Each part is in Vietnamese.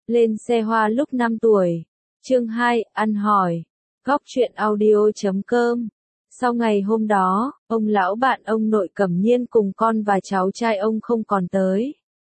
Lên xe hoa lúc 5 tuổi. Chương 2, ăn hỏi. Góc truyện audio.com. Sau ngày hôm đó, ông lão bạn ông nội Cẩm Nhiên cùng con và cháu trai ông không còn tới.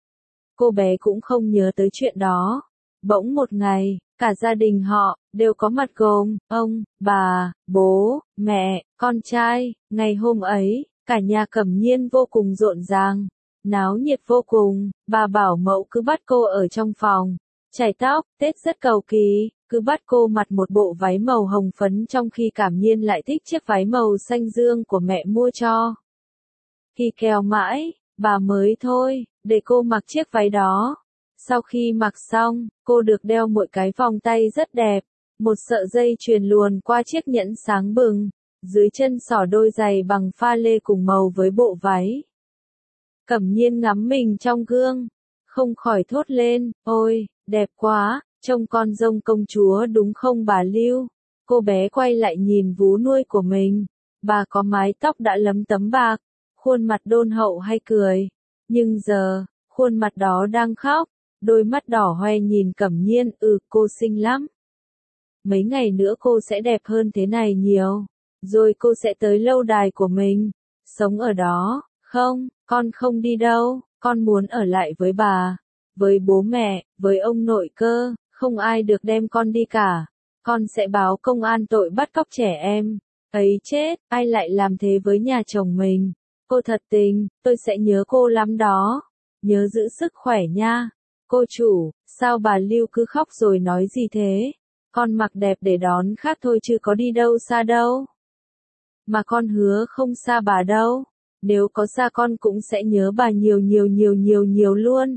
Cô bé cũng không nhớ tới chuyện đó. Bỗng một ngày, cả gia đình họ đều có mặt gồm ông, bà, bố, mẹ, con trai. Ngày hôm ấy, cả nhà Cẩm Nhiên vô cùng rộn ràng, náo nhiệt vô cùng. Bà bảo mẫu cứ bắt cô ở trong phòng, chải tóc. Tết rất cầu kỳ, cứ bắt cô mặc một bộ váy màu hồng phấn, trong khi Cẩm Nhiên lại thích chiếc váy màu xanh dương của mẹ mua cho. Thì kèo mãi, bà mới thôi, để cô mặc chiếc váy đó. Sau khi mặc xong, cô được đeo một cái vòng tay rất đẹp, một sợi dây chuyền luồn qua chiếc nhẫn sáng bừng, dưới chân xỏ đôi giày bằng pha lê cùng màu với bộ váy. Cẩm Nhiên ngắm mình trong gương, không khỏi thốt lên, ôi, đẹp quá, trông con rông công chúa đúng không bà Lưu? Cô bé quay lại nhìn vú nuôi của mình, bà có mái tóc đã lấm tấm bạc, khuôn mặt đôn hậu hay cười, nhưng giờ, khuôn mặt đó đang khóc, đôi mắt đỏ hoe nhìn Cẩm Nhiên, cô xinh lắm. Mấy ngày nữa cô sẽ đẹp hơn thế này nhiều, rồi cô sẽ tới lâu đài của mình, sống ở đó. Không, con không đi đâu, con muốn ở lại với bà, với bố mẹ, với ông nội cơ, không ai được đem con đi cả. Con sẽ báo công an tội bắt cóc trẻ em. Ấy chết, ai lại làm thế với nhà chồng mình? Cô thật tình, tôi sẽ nhớ cô lắm đó. Nhớ giữ sức khỏe nha. Cô chủ, sao bà Lưu cứ khóc rồi nói gì thế? Con mặc đẹp để đón khách thôi chứ có đi đâu xa đâu. Mà con hứa không xa bà đâu. Nếu có xa con cũng sẽ nhớ bà nhiều luôn.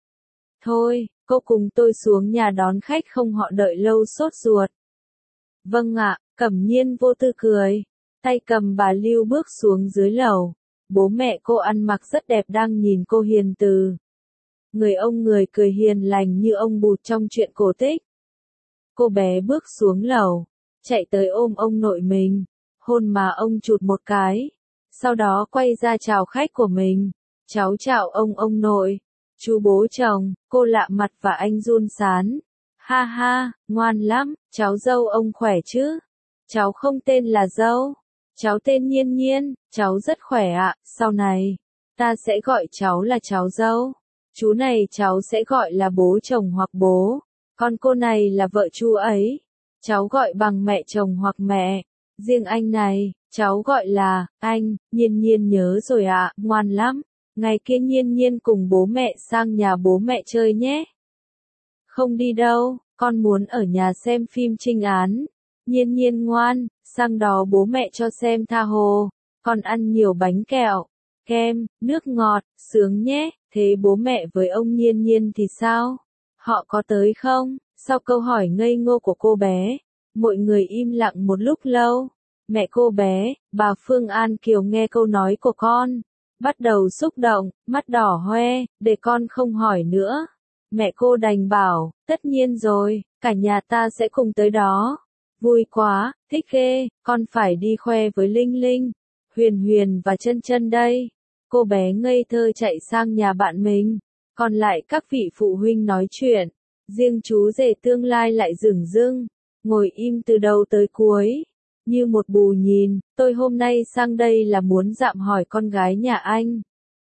Thôi, cô cùng tôi xuống nhà đón khách không họ đợi lâu sốt ruột. Vâng ạ, Cẩm Nhiên vô tư cười. Tay cầm bà Lưu bước xuống dưới lầu. Bố mẹ cô ăn mặc rất đẹp đang nhìn cô hiền từ. Người ông người cười hiền lành như ông Bụt trong truyện cổ tích. Cô bé bước xuống lầu, chạy tới ôm ông nội mình, hôn mà ông chụt một cái. Sau đó quay ra chào khách của mình. Cháu chào ông nội, chú bố chồng, cô lạ mặt và anh Jun Sán. Ha ha, ngoan lắm, cháu dâu ông khỏe chứ? Cháu không tên là dâu, cháu tên Nhiên Nhiên, cháu rất khỏe ạ. Sau này, ta sẽ gọi cháu là cháu dâu. Chú này cháu sẽ gọi là bố chồng hoặc bố, còn cô này là vợ chú ấy. Cháu gọi bằng mẹ chồng hoặc mẹ. Riêng anh này, cháu gọi là anh. Nhiên Nhiên nhớ rồi ạ, ngoan lắm. Ngày kia Nhiên Nhiên cùng bố mẹ sang nhà bố mẹ chơi nhé. Không đi đâu, con muốn ở nhà xem phim trinh án. Nhiên Nhiên ngoan, sang đó bố mẹ cho xem tha hồ. Con ăn nhiều bánh kẹo, kem, nước ngọt, sướng nhé. Thế bố mẹ với ông Nhiên Nhiên thì sao? Họ có tới không? Sau câu hỏi ngây ngô của cô bé, mọi người im lặng một lúc lâu. Mẹ cô bé, bà Phương An Kiều nghe câu nói của con, bắt đầu xúc động, mắt đỏ hoe, để con không hỏi nữa. Mẹ cô đành bảo, tất nhiên rồi, cả nhà ta sẽ cùng tới đó. Vui quá, thích ghê, con phải đi khoe với Linh Linh, Huyền Huyền và Chân Chân đây. Cô bé ngây thơ chạy sang nhà bạn mình, còn lại các vị phụ huynh nói chuyện. Riêng chú rể tương lai lại dửng dưng, ngồi im từ đầu tới cuối. Như một bù nhìn, tôi hôm nay sang đây là muốn dạm hỏi con gái nhà anh.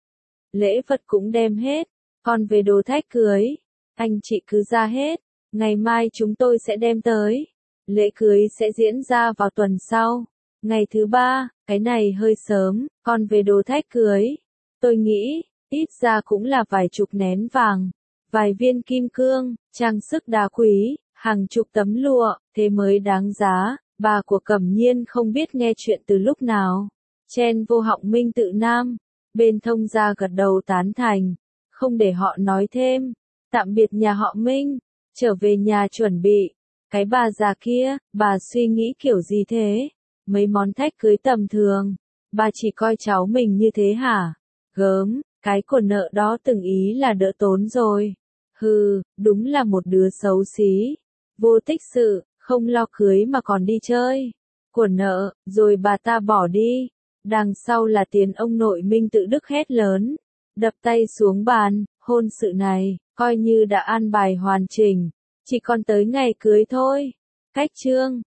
Lễ vật cũng đem hết, còn về đồ thách cưới, anh chị cứ ra hết, ngày mai chúng tôi sẽ đem tới. Lễ cưới sẽ diễn ra vào tuần sau, ngày thứ 3, cái này hơi sớm, còn về đồ thách cưới, tôi nghĩ, ít ra cũng là vài chục nén vàng, vài viên kim cương, trang sức đá quý, hàng chục tấm lụa, thế mới đáng giá. Bà của Cẩm Nhiên không biết nghe chuyện từ lúc nào, chen vô họng Minh Tự Nam, bên thông gia gật đầu tán thành, không để họ nói thêm. Tạm biệt nhà họ Minh, trở về nhà chuẩn bị. Cái bà già kia, bà suy nghĩ kiểu gì thế? Mấy món thách cưới tầm thường, bà chỉ coi cháu mình như thế hả? Gớm, cái của nợ đó từng ý là đỡ tốn rồi. Hừ, đúng là một đứa xấu xí, vô tích sự. Không lo cưới mà còn đi chơi. Của nợ, rồi bà ta bỏ đi. Đằng sau là tiếng ông nội Minh Tự Đức hét lớn, đập tay xuống bàn, hôn sự này, coi như đã an bài hoàn chỉnh, chỉ còn tới ngày cưới thôi. Cách chương